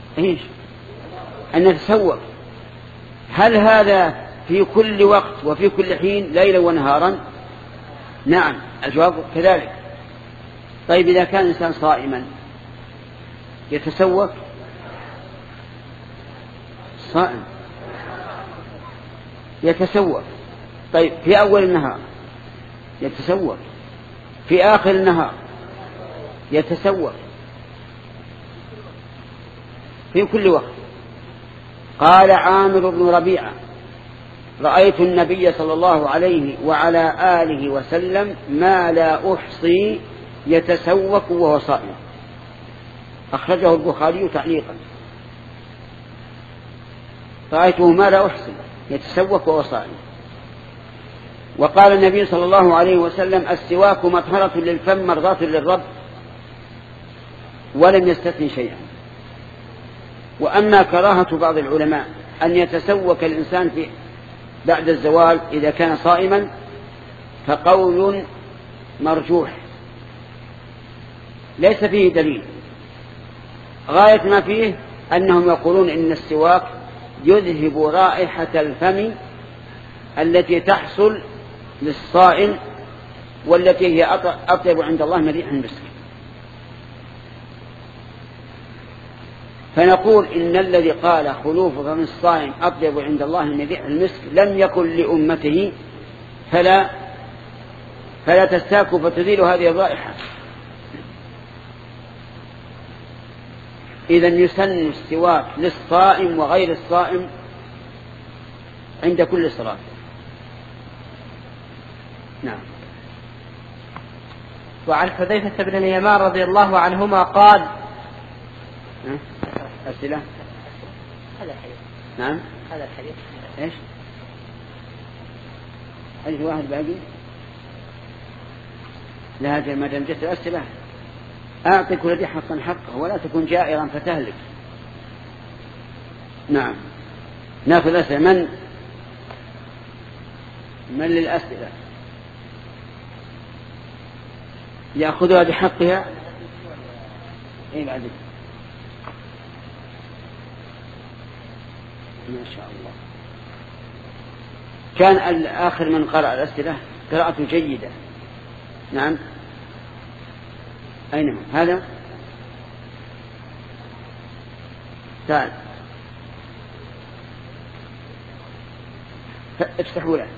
إيش؟ أن نتسوق. هل هذا في كل وقت وفي كل حين ليلا ونهارا؟ نعم، الجواب كذلك. طيب إذا كان الإنسان صائما يتسوق؟ صائم يتسوق. طيب في أول النهار يتسوق، في آخر النهار يتسوق، في كل وقت. قال عامر بن ربيعة: رأيت النبي صلى الله عليه وعلى آله وسلم ما لا أحصي يتسوق وهو صائم. أخرجه البخاري تعليقا. رأيته ما لا أحصي يتسوق وهو صائم. وقال النبي صلى الله عليه وسلم: السواك مطهرة للفم مرضاة للرب، ولم يستثن شيئا. وأما كراهة بعض العلماء أن يتسوك الإنسان في بعد الزوال إذا كان صائما فقول مرجوح ليس فيه دليل. غاية ما فيه أنهم يقولون إن السواك يذهب رائحة الفم التي تحصل للصائم والتي هي أطيب عند الله من ريح المسك. فنقول إن الذي قال خلوف فم الصائم أطيب عند الله من ريح المسك لم يكن لأمته، فلا فلا تستاكوا فتزيل هذه الرائحة. إذن يسن السواك للصائم وغير الصائم عند كل صلاة. نعم. وعن حذيفة بن اليمان رضي الله عنهما قال: أسئلة؟ هذا الحديث. نعم. هذا الحديث. إيش؟ حديث واحد باقي؟ لا، هذا ما دام جت الأسئلة أعطي كل ذي حقا حقه ولا تكون جائرا فتهلك. نعم. ناخذ أسئلة. من من للأسئلة يأخذها بحقها؟ إيه بعد؟ ما شاء الله. كان الآخر من قرأ الأسئلة قراءته جيدة. نعم. أين هذا؟ تعال افتحوا له.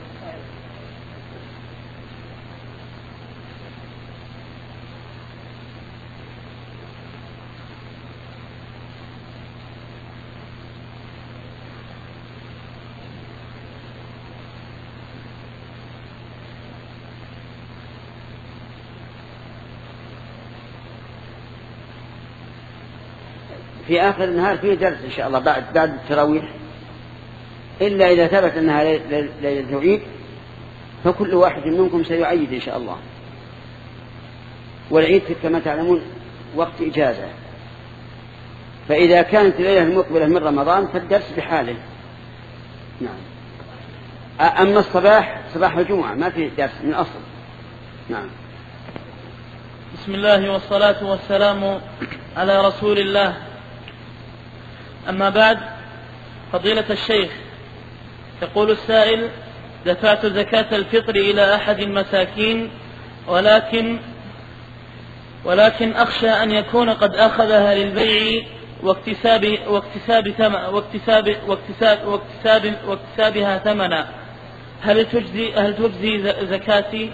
في آخر النهار فيه درس إن شاء الله بعد بعد التراويح، إلا إذا ثبت أنها ليلة عيد فكل واحد منكم سيعيد إن شاء الله. والعيد كما تعلمون وقت إجازة، فإذا كانت الليلة المقبلة من رمضان فالدرس بحاله. نعم. أما الصباح صباح الجمعة ما في درس من أصل. نعم. بسم الله والصلاة والسلام على رسول الله. أما بعد، فضيلة الشيخ، يقول السائل: دفعت زكاة الفطر إلى أحد المساكين ولكن ولكن أخشى أن يكون قد أخذها للبيع واكتساب واكتساب ثمن واكتساب واكتساب واكتساب واكتسابها ثمنا، هل تجزي هل تجزي زكاتي؟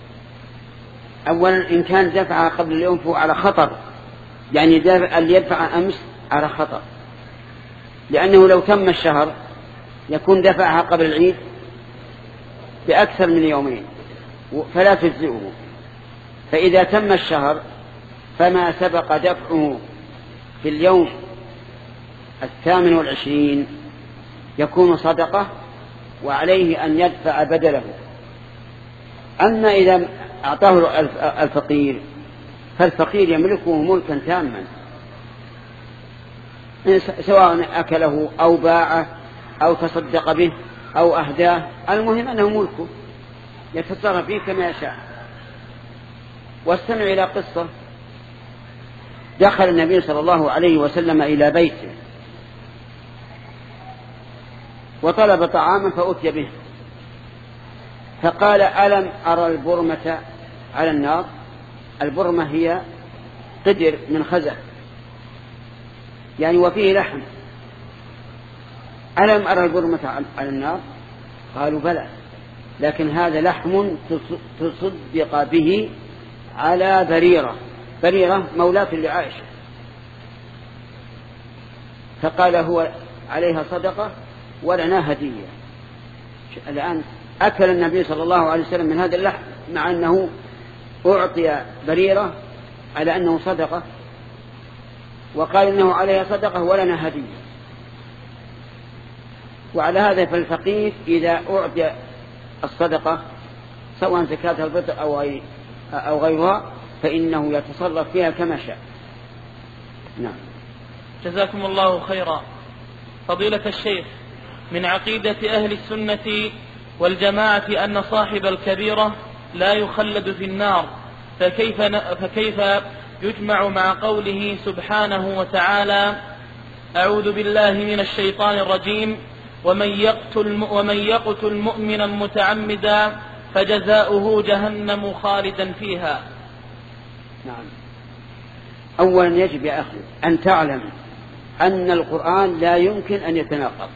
أولا إن كان دفعها قبل اليوم فهو على خطر، يعني اللي يدفع أمس على خطر، لأنه لو تم الشهر يكون دفعها قبل العيد بأكثر من يومين فلا تجزئه. فإذا تم الشهر فما سبق دفعه في اليوم الثامن والعشرين يكون صدقة وعليه أن يدفع بدله. أما إذا أعطاه الفقير فالفقير يملكه ملكا تاما، سواء أكله أو باعه أو تصدق به أو أهداه، المهم أنه ملكه يتصرف فيه كما يشاء. واستمع إلى قصة. دخل النبي صلى الله عليه وسلم إلى بيته وطلب طعاما فأتي به، فقال ألم أرى البرمة على النار؟ البرمة هي قدر من خزف يعني وفيه لحم. ألم أرى البرمة على النار؟ قالوا بلى، لكن هذا لحم تصدق به على بريرة. بريرة مولاة لعائشة. فقال هو عليها صدقة ولنا هدية. الآن أكل النبي صلى الله عليه وسلم من هذا اللحم مع أنه أعطي بريرة على أنه صدقة، وقال إنه عليها صدقة ولنا هدية. وعلى هذا فالفقير إذا أعطي الصدقة سواء زكاة الفطر أو غيرها فإنه يتصرف فيها كما شاء. نعم. جزاكم الله خيرا. فضيلة الشيخ، من عقيدة أهل السنة والجماعة أن صاحب الكبيرة لا يخلد في النار، فكيف, فكيف يجمع مع قوله سبحانه وتعالى أعوذ بالله من الشيطان الرجيم ومن يقتل, ومن يقتل مؤمنا متعمدا فجزاؤه جهنم خالدا فيها؟ نعم. أولا يجب يا أخي أن تعلم أن القرآن لا يمكن أن يتناقض،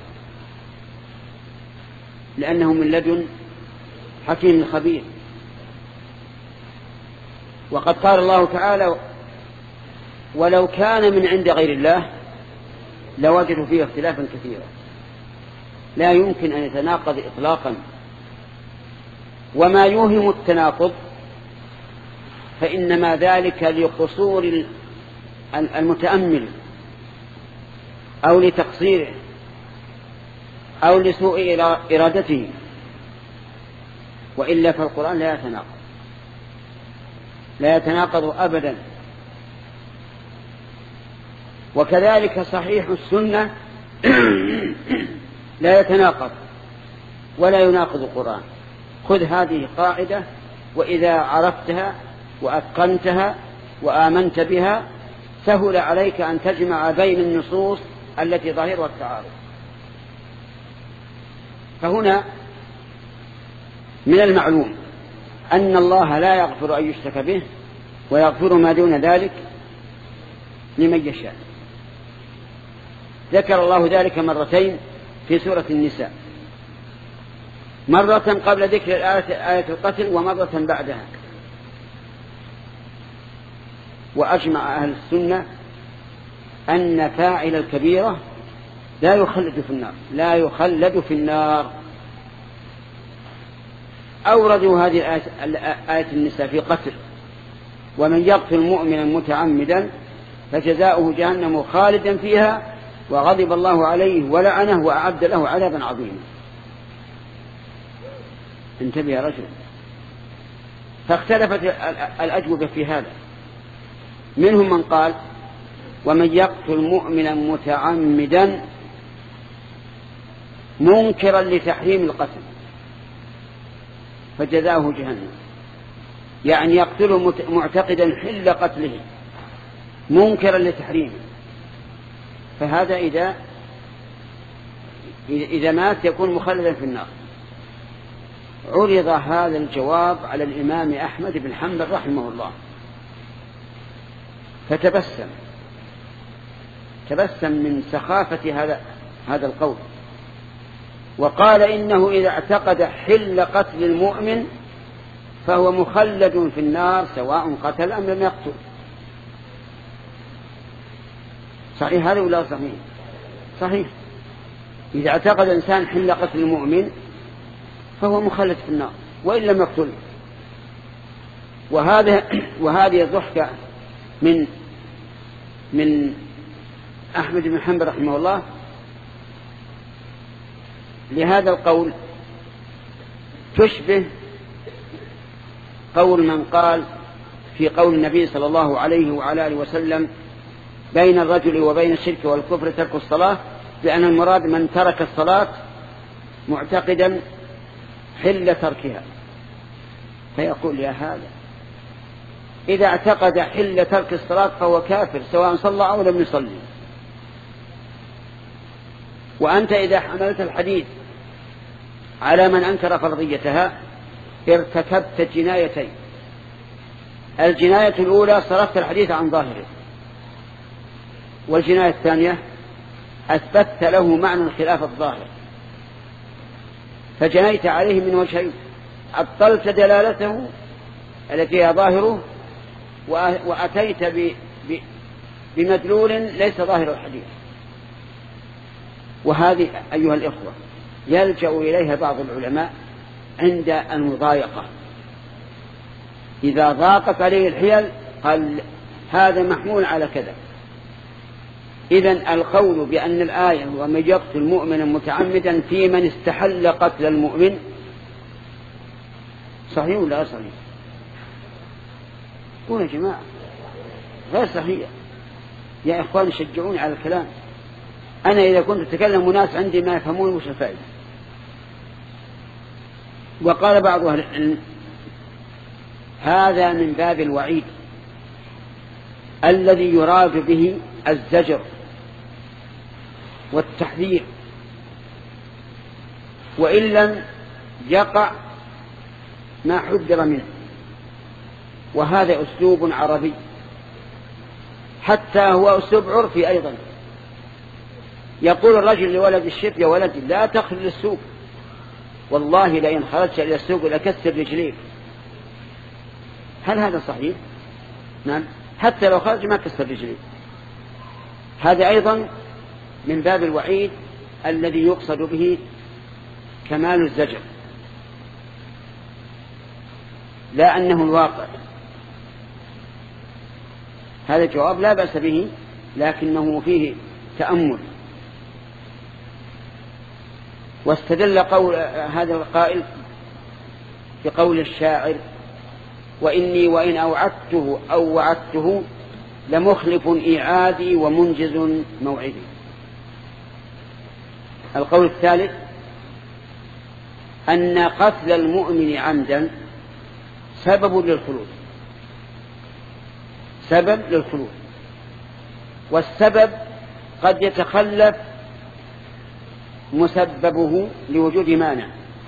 لأنه من لدن حكيم خبير. وقد قال الله تعالى ولو كان من عند غير الله لوجدوا فيه اختلافا كثيرا. لا يمكن أن يتناقض إطلاقا. وما يوهم التناقض فإنما ذلك لقصور المتأمل أو لتقصيره أو لسوء إرادته، وإلا فالقرآن لا يتناقض لا يتناقض أبدا. وكذلك صحيح السنة لا يتناقض ولا يناقض القرآن. خذ هذه قاعدة، وإذا عرفتها وأتقنتها وآمنت بها سهل عليك أن تجمع بين النصوص التي ظاهرها التعارض. فهنا من المعلوم أن الله لا يغفر أن يشرك به ويغفر ما دون ذلك لمن يشاء. ذكر الله ذلك مرتين في سورة النساء، مرة قبل ذكر آية القتل ومرة بعدها. وأجمع أهل السنة أن فاعل الكبيرة لا يخلد في النار لا يخلد في النار. أوردوا هذه آية النساء في قتل ومن يقتل مؤمنا متعمدا فجزاؤه جهنم خالدا فيها وغضب الله عليه ولعنه وأعد له عذابا عظيما. انتبه يا رجل. فاختلفت الأجوبة في هذا. منهم من قال ومن يقتل مؤمنا متعمدا منكرا لتحريم القتل فجزاؤه جهنم، يعني يقتله معتقدا حل قتله منكرا لتحريمه، فهذا إذا إذا مات يكون مخلدا في النار. عرض هذا الجواب على الإمام أحمد بن حنبل رحمه الله فتبسم تبسم من سخافة هذا هذا القول، وقال إنه إذا اعتقد حل قتل المؤمن فهو مخلد في النار سواء قتل أم لم يقتل. صحيح هذا ولا صحيح؟ صحيح. إذا اعتقد إنسان حل قتل المؤمن فهو مخلد في النار وإن لم يقتل. وهذا وهذه الضحكة من من أحمد بن حنبل رحمه الله لهذا القول تشبه قول من قال في قول النبي صلى الله عليه وعلى آله وسلم بين الرجل وبين الشرك والكفر ترك الصلاة، لأن المراد من ترك الصلاة معتقدا حل تركها. فيقول يا هذا إذا اعتقد حل ترك الصلاة فهو كافر سواء صلى أو لم يصلي. وأنت إذا حملت الحديث على من أنكر فرضيتها ارتكبت جنايتين. الجناية الأولى صرفت الحديث عن ظاهره، والجناية الثانية أثبتت له معنى خلاف الظاهر، فجنيت عليه من وجهين: عطلت دلالته التي هي ظاهره، وأتيت بمدلول ليس ظاهر الحديث. وهذه أيها الإخوة يلجأ إليها بعض العلماء عند المضايقة، إذا ضاقت عليه الحيل قال هذا محمول على كذا. إذن القول بأن الآية ومن يقتل مؤمنا متعمدا في من استحل قتل المؤمن صحيح ولا غير صحيح؟ قولوا يا جماعة غير صحيح يا إخوان، شجعوني على الكلام. أنا إذا كنت أتكلم وناس عندي ما يفهمون وش الفائدة. وقال بعض أهل العلم هذا من باب الوعيد الذي يراد به الزجر والتحذير، وإن لم يقع ما حذر منه. وهذا أسلوب عربي، حتى هو أسلوب عرفي أيضا. يقول الرجل لولد الشيب: يا ولدي لا تخرج للسوق، والله لئن خرجت إلى السوق لكسر رجليك. هل هذا صحيح؟ نعم، حتى لو خرج ما كسر رجليك. هذا أيضا من باب الوعيد الذي يقصد به كمال الزجر، لا أنه الواقع. هذا الجواب لا بأس به، لكنه فيه تأمل. واستدل قول هذا القائل بقول الشاعر: وإني وإن أوعدته أو وعدته لمخلف إيعادي ومنجز موعدي. القول الثالث أن قتل المؤمن عمدا سبب للخلود، سبب للخلود، والسبب قد يتخلف مسببه لوجود مانع.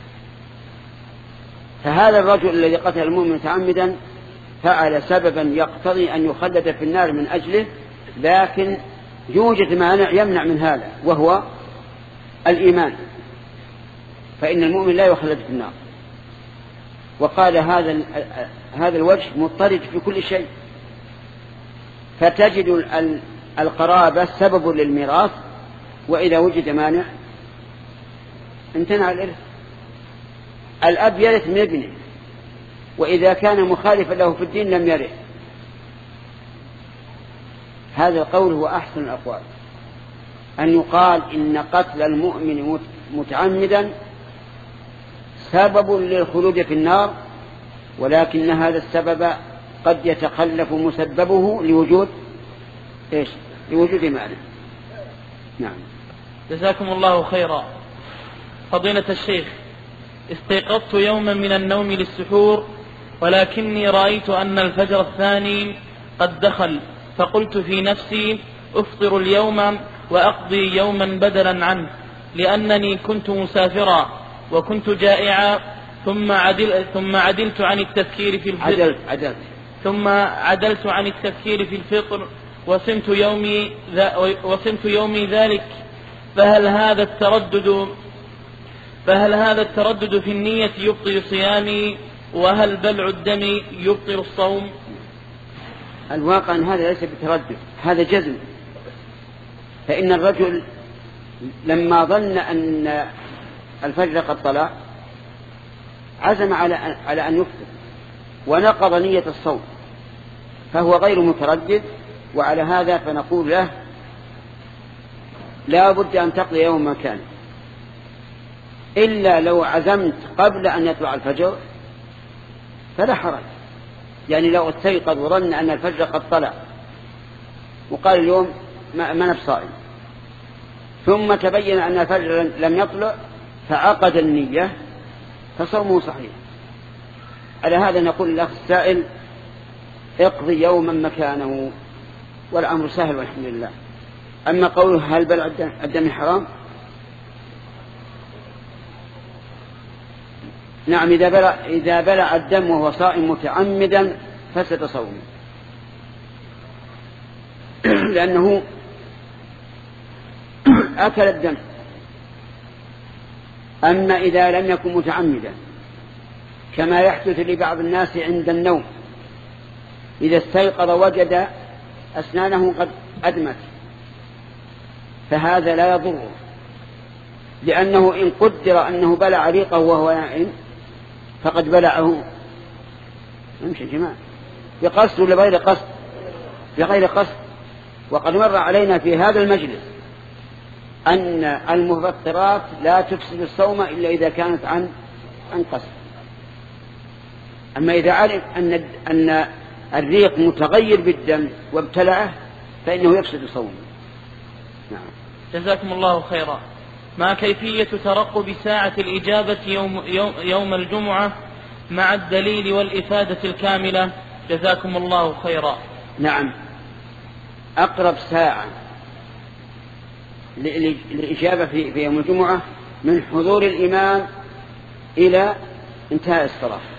فهذا الرجل الذي قتل المؤمن متعمدا فعل سببا يقتضي أن يخلد في النار من أجله، لكن يوجد مانع يمنع من هذا وهو الإيمان، فإن المؤمن لا يخلد في النار. وقال هذا هذا الوجه مضطرد في كل شيء، فتجد القرابة سبب للميراث، وإذا وجد مانع امتنع الإرث. الأب يرث من ابنه، وإذا كان مخالفا له في الدين لم يرث. هذا القول هو أحسن الأقوال، أن يقال إن قتل المؤمن متعمدا سبب للخلود في النار، ولكن هذا السبب قد يتخلف مسببه لوجود إيش؟ لوجود معنى. نعم. جزاكم الله خيرا. فضيلة الشيخ، استيقظت يوما من النوم للسحور، ولكني رأيت أن الفجر الثاني قد دخل، فقلت في نفسي: أفطر اليوم وأقضي يوما بدلا عنه، لأنني كنت مسافرا وكنت جائعا. ثم عدل ثم عدلت عن التفكير في الفطر عدلت عدلت ثم عدلت عن التفكير في الفطر وصمت يومي وصمت يومي ذلك. فهل هذا التردد فهل هذا التردد في النية يبطل صيامي؟ وهل بلع الدم يبطل الصوم؟ الواقع أن هذا ليس بتردد، هذا جزم. فإن الرجل لما ظن أن الفجر قد طلع عزم على على أن يفطر ونقض نية الصوم، فهو غير متردد. وعلى هذا فنقول له: لا بد أن تقضي يوم مكانه، إلا لو عزمت قبل أن يطلع الفجر فلا حرج. يعني لو استيقظ وظن أن الفجر قد طلع وقال اليوم ما أنا بصائم، ثم تبين أن الفجر لم يطلع فعقد النية، فصومه صحيح. على هذا نقول للأخ السائل: اقضي يوما مكانه، والأمر سهل والحمد لله. أما قوله هل بلع الدم حرام، نعم إذا بلع, إذا بلع الدم وهو صائم متعمدا فسد صومه، لأنه أكل الدم. أما إذا لم يكن متعمدا كما يحدث لبعض الناس عند النوم، إذا استيقظ وجد أسنانه قد أدمت، فهذا لا يضره، لأنه إن قدر أنه بلع ريقه وهو نائم فقد بلعه يمشي جماعة بقصد ولا بغير قصد؟ بغير قصد. وقد مر علينا في هذا المجلس أن المفطرات لا تفسد الصوم إلا إذا كانت عن عن قصد. أما إذا علم أن أن الريق متغير بالدم وابتلعه فإنه يفسد صومه. نعم. جزاكم الله خيرا. ما كيفية ترقب ساعة الإجابة يوم, يوم, يوم الجمعة مع الدليل والإفادة الكاملة؟ جزاكم الله خيرا. نعم، أقرب ساعة للإجابة في يوم الجمعة من حضور الإمام إلى انتهاء الصلاة.